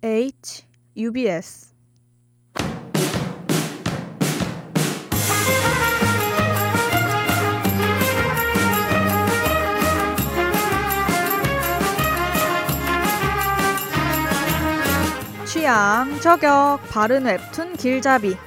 H, UBS. 취향, 저격, 바른 웹툰 길잡이.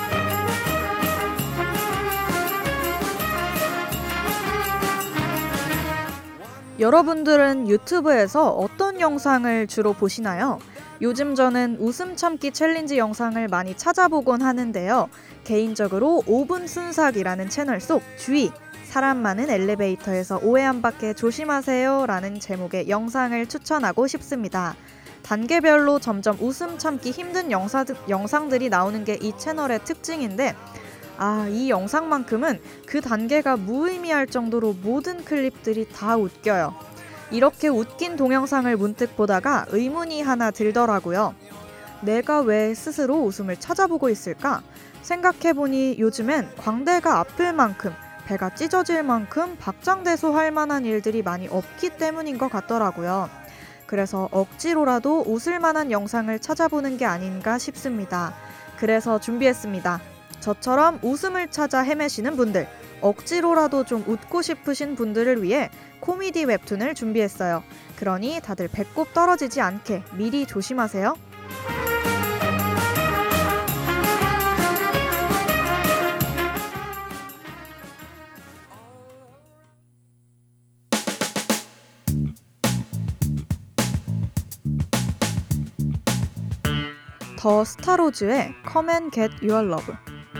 여러분들은 유튜브에서 어떤 영상을 주로 보시나요? 요즘 저는 웃음 참기 챌린지 영상을 많이 찾아보곤 하는데요. 개인적으로 5분 순삭이라는 채널 속 주의! 사람 많은 엘리베이터에서 오해 안 받게 조심하세요 라는 제목의 영상을 추천하고 싶습니다. 단계별로 점점 웃음 참기 힘든 영상들이 나오는 게 이 채널의 특징인데 이 영상만큼은 그 단계가 무의미할 정도로 모든 클립들이 다 웃겨요. 이렇게 웃긴 동영상을 문득 보다가 의문이 하나 들더라고요. 내가 왜 스스로 웃음을 찾아보고 있을까? 생각해보니 요즘엔 광대가 아플 만큼, 배가 찢어질 만큼 박장대소할 만한 일들이 많이 없기 때문인 것 같더라고요. 그래서 억지로라도 웃을 만한 영상을 찾아보는 게 아닌가 싶습니다. 그래서 준비했습니다. 저처럼 웃음을 찾아 헤매시는 분들, 억지로라도 좀 웃고 싶으신 분들을 위해 코미디 웹툰을 준비했어요. 그러니 다들 배꼽 떨어지지 않게 미리 조심하세요. 더 스타로즈의 Come and Get Your Love.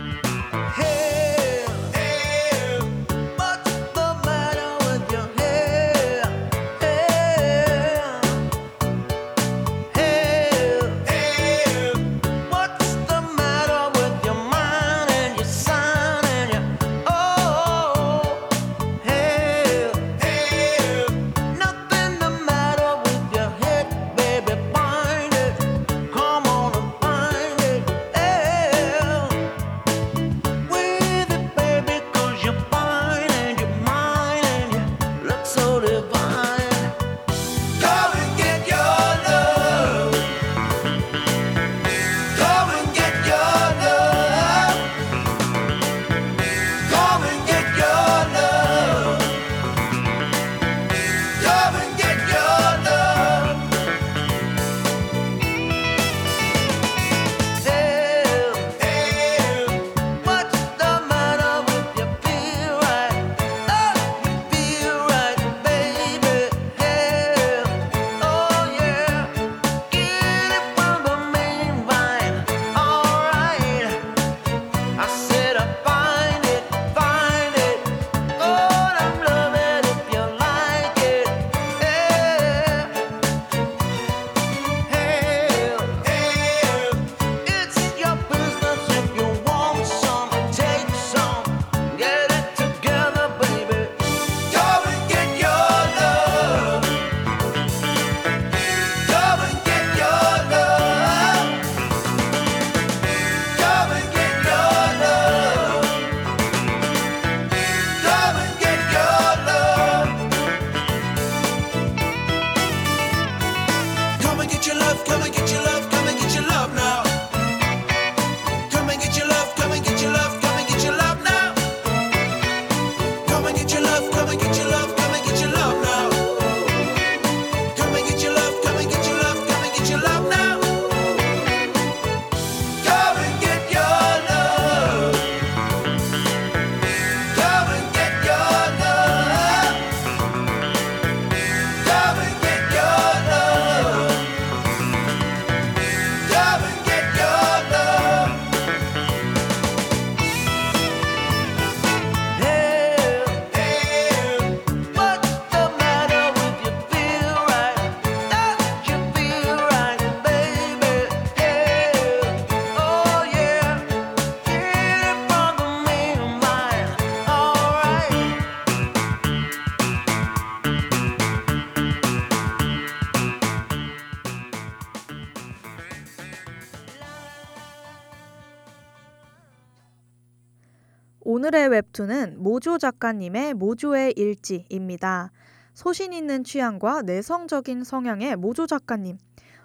오늘의 웹툰은 모조 작가님의 모조의 일지입니다. 소신 있는 취향과 내성적인 성향의 모조 작가님.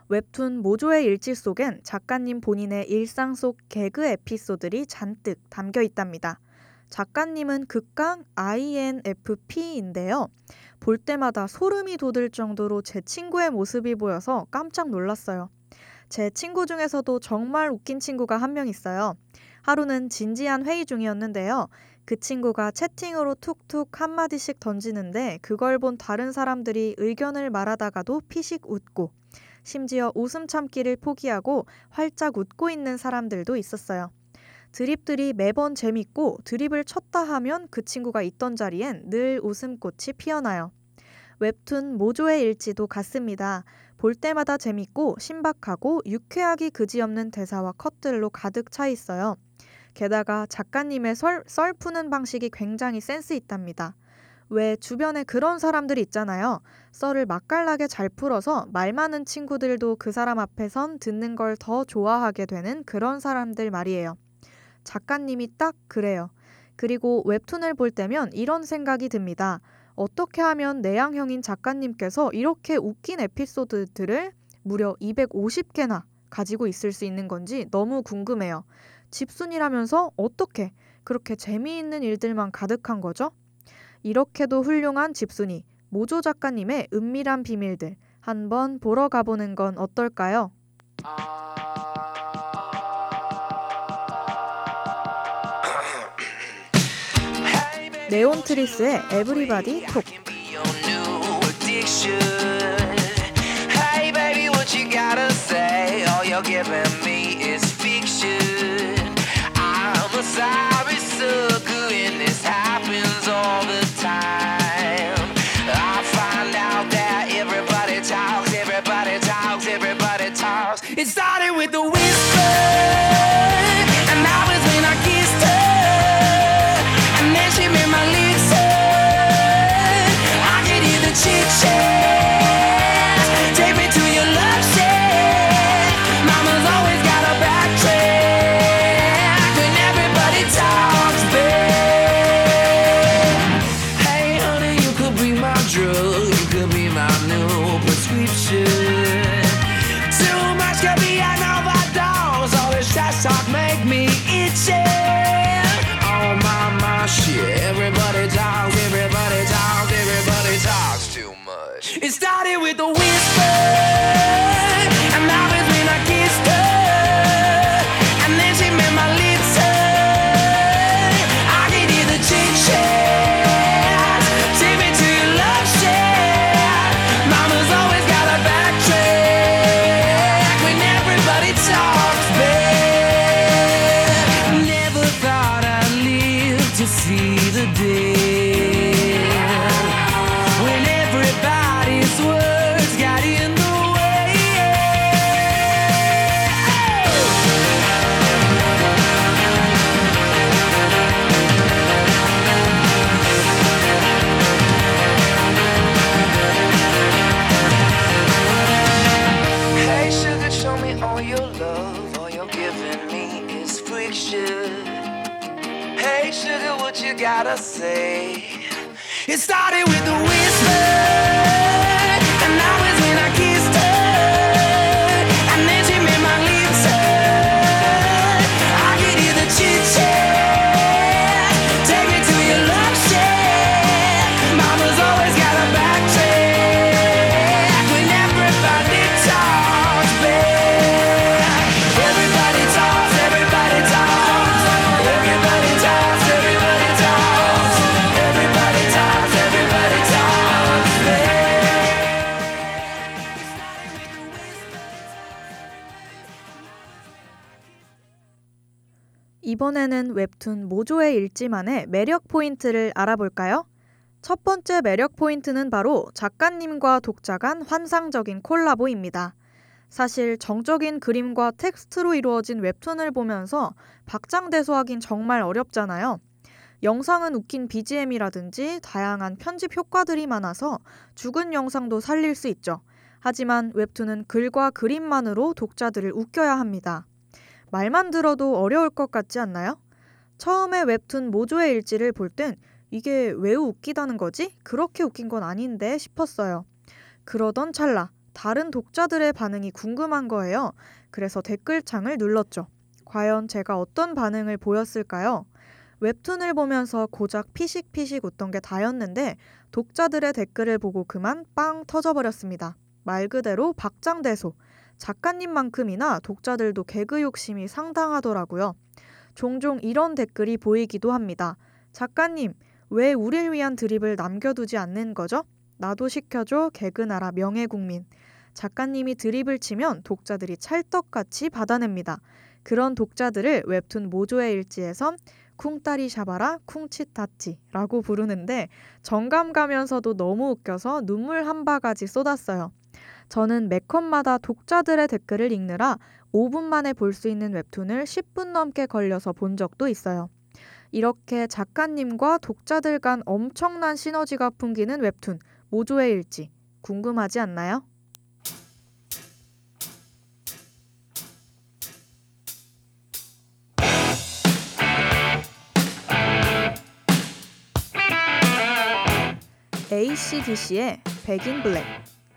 웹툰 모조의 일지 속엔 작가님 본인의 일상 속 개그 에피소드들이 잔뜩 담겨 있답니다. 작가님은 극강 INFP인데요. 볼 때마다 소름이 돋을 정도로 제 친구의 모습이 보여서 깜짝 놀랐어요. 제 친구 중에서도 정말 웃긴 친구가 한 명 있어요. 하루는 진지한 회의 중이었는데요. 그 친구가 채팅으로 툭툭 한마디씩 던지는데 그걸 본 다른 사람들이 의견을 말하다가도 피식 웃고 심지어 웃음 참기를 포기하고 활짝 웃고 있는 사람들도 있었어요. 드립들이 매번 재밌고 드립을 쳤다 하면 그 친구가 있던 자리엔 늘 웃음꽃이 피어나요. 웹툰 모조의 일지도 같습니다. 볼 때마다 재밌고 신박하고 유쾌하기 그지없는 대사와 컷들로 가득 차 있어요. 게다가 작가님의 썰 푸는 방식이 굉장히 센스 있답니다. 왜 주변에 그런 사람들이 있잖아요. 썰을 맛깔나게 잘 풀어서 말 많은 친구들도 그 사람 앞에선 듣는 걸 더 좋아하게 되는 그런 사람들 말이에요. 작가님이 딱 그래요. 그리고 웹툰을 볼 때면 이런 생각이 듭니다. 어떻게 하면 내향형인 작가님께서 이렇게 웃긴 에피소드들을 무려 250개나 가지고 있을 수 있는 건지 너무 궁금해요. 집순이라면서 어떻게 그렇게 재미있는 일들만 가득한 거죠? 이렇게도 훌륭한 집순이, 모조 작가님의 은밀한 비밀들 한번 보러 가보는 건 어떨까요? 네온트리스의 에브리바디 톡. Hey baby, what you gotta say? All you're giving me is fiction. I'm a sorry sucker and this happens all the time. I find out that everybody talks, everybody talks, everybody talks. It started with a whisper, and that was when I kissed her, and then she made my lips hurt. I could hear the chit chat. Talk make me itchy. Oh my shit. Everybody talks, everybody talks, everybody talks too much. It started with a whisper, and that was when I kissed her, and then she made my lips hurt. I could hear the chit chat. Take me to your love shack. Mama's always got a backtrack when everybody talks, babe. To see the day when everybody's words got in the way. Hey sugar, show me all your love. All you're giving me is friction. Hey sugar, what you gotta say? It started with a whisper, and that was when I kissed her, and then she made my lips hurt. I could hear the chit chat. Take me to your love shack. Mama's always got a backtrack when everybody talks, babe. Everybody talks, everybody talks, everybody talks. 이번에는 웹툰 모조의 일지만의 매력 포인트를 알아볼까요? 첫 번째 매력 포인트는 바로 작가님과 독자 간 환상적인 콜라보입니다. 사실 정적인 그림과 텍스트로 이루어진 웹툰을 보면서 박장대소하긴 정말 어렵잖아요. 영상은 웃긴 BGM이라든지 다양한 편집 효과들이 많아서 죽은 영상도 살릴 수 있죠. 하지만 웹툰은 글과 그림만으로 독자들을 웃겨야 합니다. 말만 들어도 어려울 것 같지 않나요? 처음에 웹툰 모조의 일지를 볼 땐 이게 왜 웃기다는 거지? 그렇게 웃긴 건 아닌데 싶었어요. 그러던 찰나 다른 독자들의 반응이 궁금한 거예요. 그래서 댓글창을 눌렀죠. 과연 제가 어떤 반응을 보였을까요? 웹툰을 보면서 고작 피식피식 웃던 게 다였는데 독자들의 댓글을 보고 그만 빵 터져버렸습니다. 말 그대로 박장대소. 작가님만큼이나 독자들도 개그 욕심이 상당하더라고요. 종종 이런 댓글이 보이기도 합니다. 작가님, 왜 우릴 위한 드립을 남겨두지 않는 거죠? 나도 시켜줘 개그나라 명예국민. 작가님이 드립을 치면 독자들이 찰떡같이 받아냅니다. 그런 독자들을 웹툰 모조의 일지에선 쿵따리 샤바라 쿵칫타치라고 부르는데 정감 가면서도 너무 웃겨서 눈물 한 바가지 쏟았어요. 저는 매컷마다 독자들의 댓글을 읽느라 5분 만에 볼 수 있는 웹툰을 10분 넘게 걸려서 본 적도 있어요. 이렇게 작가님과 독자들 간 엄청난 시너지가 풍기는 웹툰 모조의 일지 궁금하지 않나요? AC/DC의 Back in Black.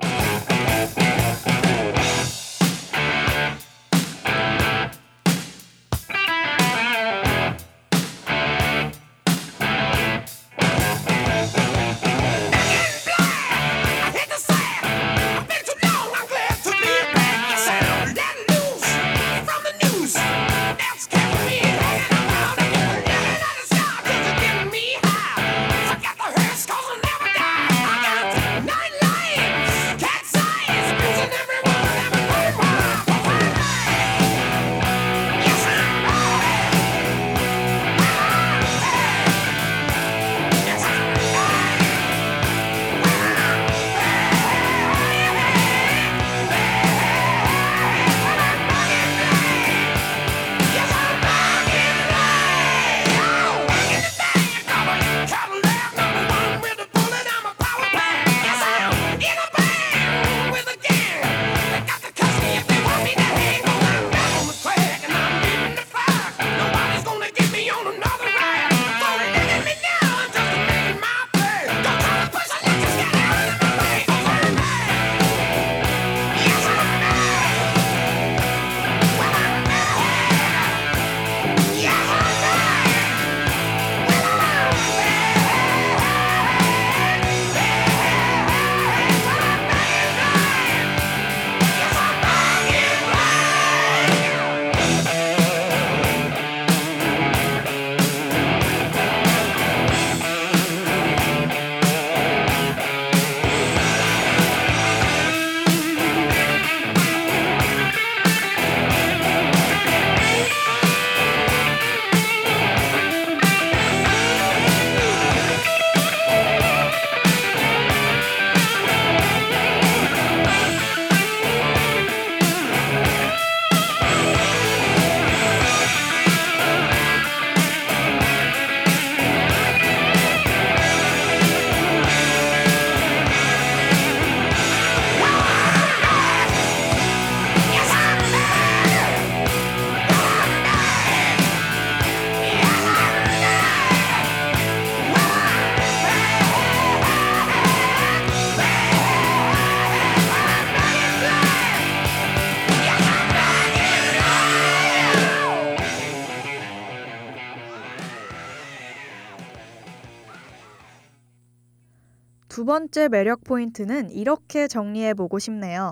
두 번째 매력 포인트는 이렇게 정리해보고 싶네요.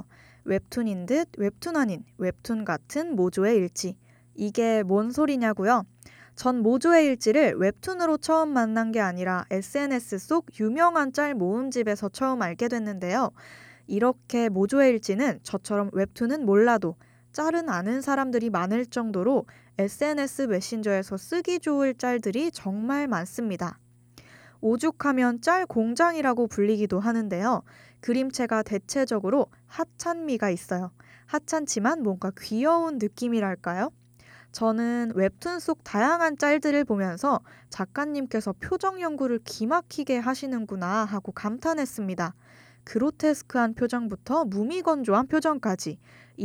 웹툰인 듯 웹툰 아닌 웹툰 같은 모조의 일지. 이게 뭔 소리냐고요? 전 모조의 일지를 웹툰으로 처음 만난 게 아니라 SNS 속 유명한 짤 모음집에서 처음 알게 됐는데요. 이렇게 모조의 일지는 저처럼 웹툰은 몰라도 짤은 아는 사람들이 많을 정도로 SNS 메신저에서 쓰기 좋을 짤들이 정말 많습니다. 오죽하면 짤 공장이라고 불리기도 하는데요. 그림체가 대체적으로 하찮미가 있어요. 하찮지만 뭔가 귀여운 느낌이랄까요? 저는 웹툰 속 다양한 짤들을 보면서 작가님께서 표정 연구를 기막히게 하시는구나 하고 감탄했습니다. 그로테스크한 표정부터 무미건조한 표정까지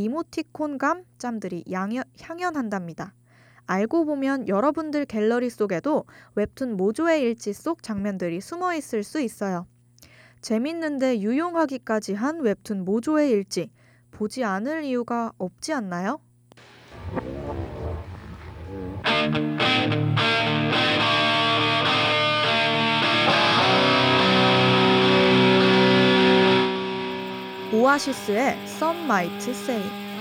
이모티콘감 짬들이 향연한답니다. 알고 보면 여러분들 갤러리 속에도 웹툰 모조의 일지 속 장면들이 숨어 있을 수 있어요. 재밌는데 유용하기까지 한 웹툰 모조의 일지. 보지 않을 이유가 없지 않나요? 오아시스의 Some Might Say.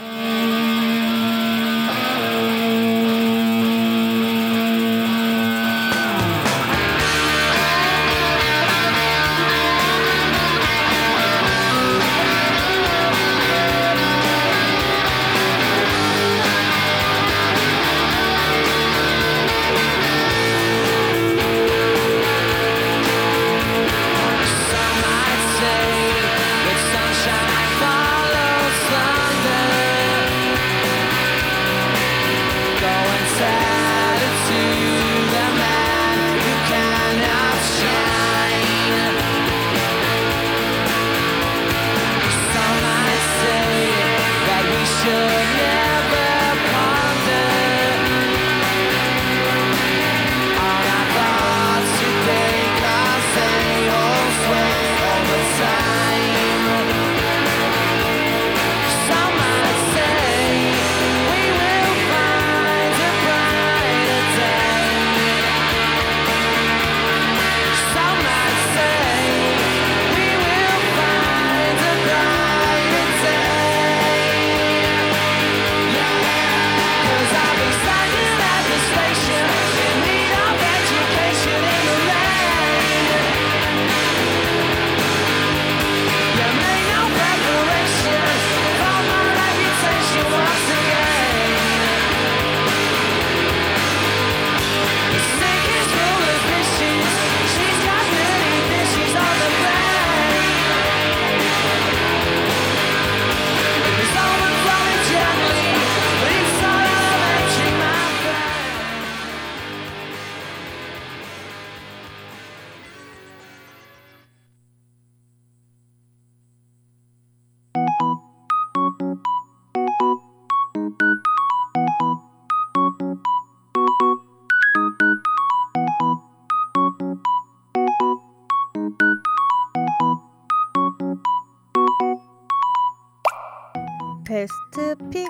베스트 픽.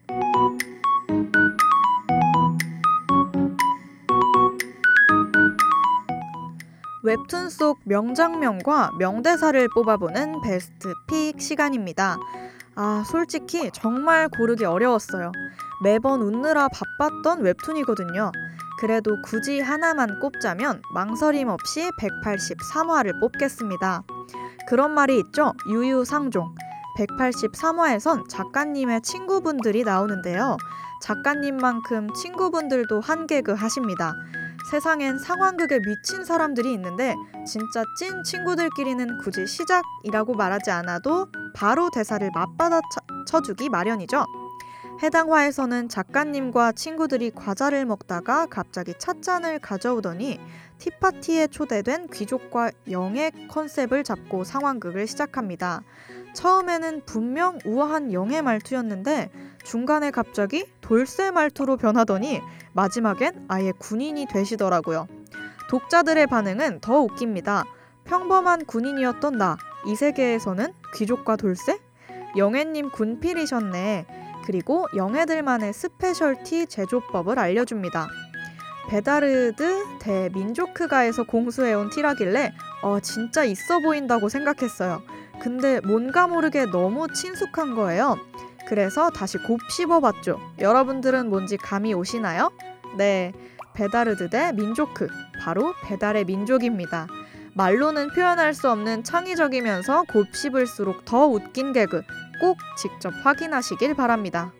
웹툰 속 명장면과 명대사를 뽑아보는 베스트 픽 시간입니다. 솔직히 정말 고르기 어려웠어요. 매번 웃느라 바빴던 웹툰이거든요. 그래도 굳이 하나만 꼽자면 망설임 없이 183화를 뽑겠습니다. 그런 말이 있죠. 유유상종. 183화에선 작가님의 친구분들이 나오는데요. 작가님만큼 친구분들도 한 개그 하십니다. 세상엔 상황극에 미친 사람들이 있는데 진짜 찐 친구들끼리는 굳이 시작이라고 말하지 않아도 바로 대사를 맞받아 쳐주기 마련이죠. 해당 화에서는 작가님과 친구들이 과자를 먹다가 갑자기 찻잔을 가져오더니 티파티에 초대된 귀족과 영의 컨셉을 잡고 상황극을 시작합니다. 처음에는 분명 우아한 영의 말투였는데 중간에 갑자기 돌쇠 말투로 변하더니 마지막엔 아예 군인이 되시더라고요. 독자들의 반응은 더 웃깁니다. 평범한 군인이었던 나, 이 세계에서는 귀족과 돌쇠? 영애님 군필이셨네. 그리고 영애들만의 스페셜티 제조법을 알려줍니다. 베다르드 대 민조크가에서 공수해온 티라길래 진짜 있어 보인다고 생각했어요. 근데 뭔가 모르게 너무 친숙한 거예요. 그래서 다시 곱씹어봤죠. 여러분들은 뭔지 감이 오시나요? 네, 베다르드 대 민조크, 바로 배달의 민족입니다. 말로는 표현할 수 없는 창의적이면서 곱씹을수록 더 웃긴 개그, 꼭 직접 확인하시길 바랍니다.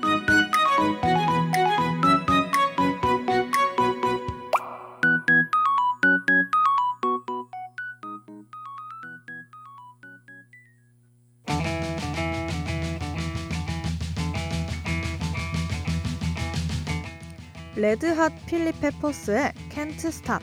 레드핫 필리 페퍼스의 Can't Stop.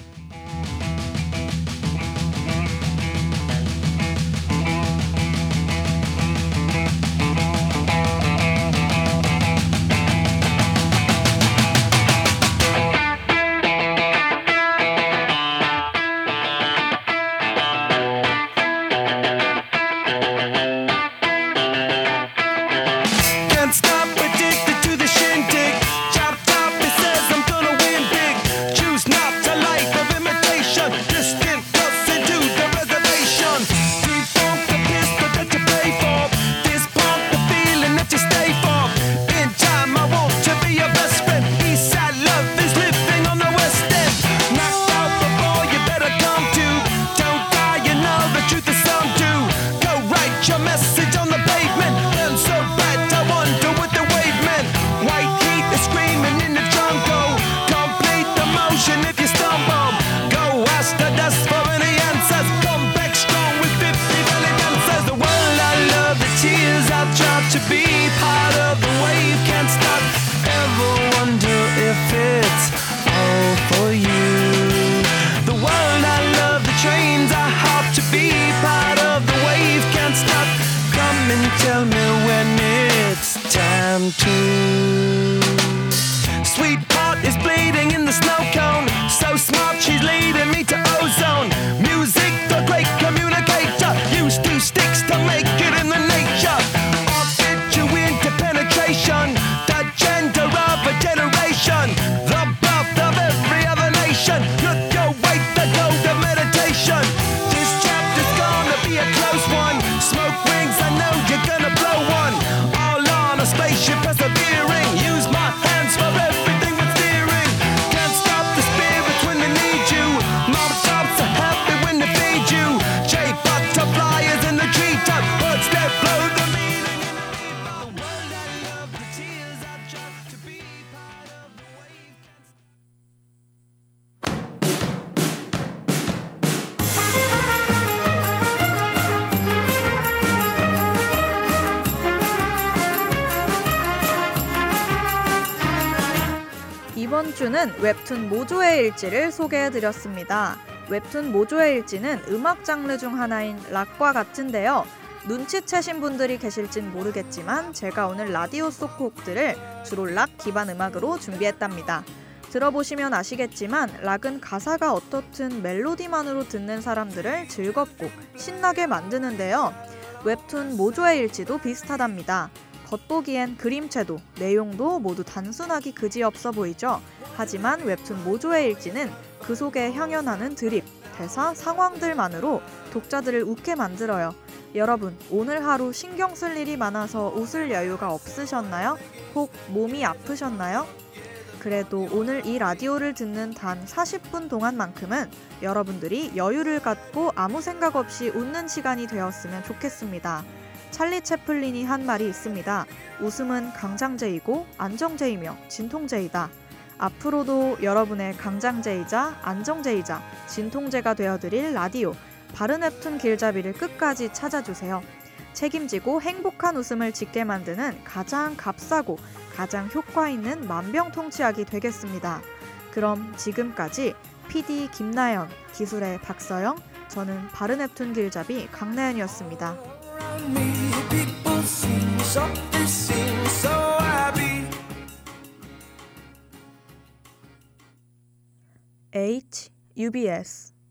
persevering. Use my hands for everything but steering. Can't stop the spirit when they need you. Mob shops are happy when they feed you. Butterflies in the treetop, birds that blow the meaning in the world I love, the tears I drop to be part of the wave. 이번 주는 웹툰 모조의 일지를 소개해드렸습니다. 웹툰 모조의 일지는 음악 장르 중 하나인 락과 같은데요. 눈치채신 분들이 계실진 모르겠지만 제가 오늘 라디오 속 곡들을 주로 락 기반 음악으로 준비했답니다. 들어보시면 아시겠지만 락은 가사가 어떻든 멜로디만으로 듣는 사람들을 즐겁고 신나게 만드는데요. 웹툰 모조의 일지도 비슷하답니다. 겉보기엔 그림체도 내용도 모두 단순하기 그지없어 보이죠. 하지만 웹툰 모조의 일지는 그 속에 향연하는 드립, 대사, 상황들만으로 독자들을 웃게 만들어요. 여러분, 오늘 하루 신경 쓸 일이 많아서 웃을 여유가 없으셨나요? 혹 몸이 아프셨나요? 그래도 오늘 이 라디오를 듣는 단 40분 동안만큼은 여러분들이 여유를 갖고 아무 생각 없이 웃는 시간이 되었으면 좋겠습니다. 찰리 채플린이 한 말이 있습니다. 웃음은 강장제이고 안정제이며 진통제이다. 앞으로도 여러분의 강장제이자 안정제이자 진통제가 되어드릴 라디오 바른 웹툰 길잡이를 끝까지 찾아주세요. 책임지고 행복한 웃음을 짓게 만드는 가장 값싸고 가장 효과 있는 만병통치약이 되겠습니다. 그럼 지금까지 PD 김나연, 기술의 박서영, 저는 바른 웹툰 길잡이 강나연이었습니다. HUBS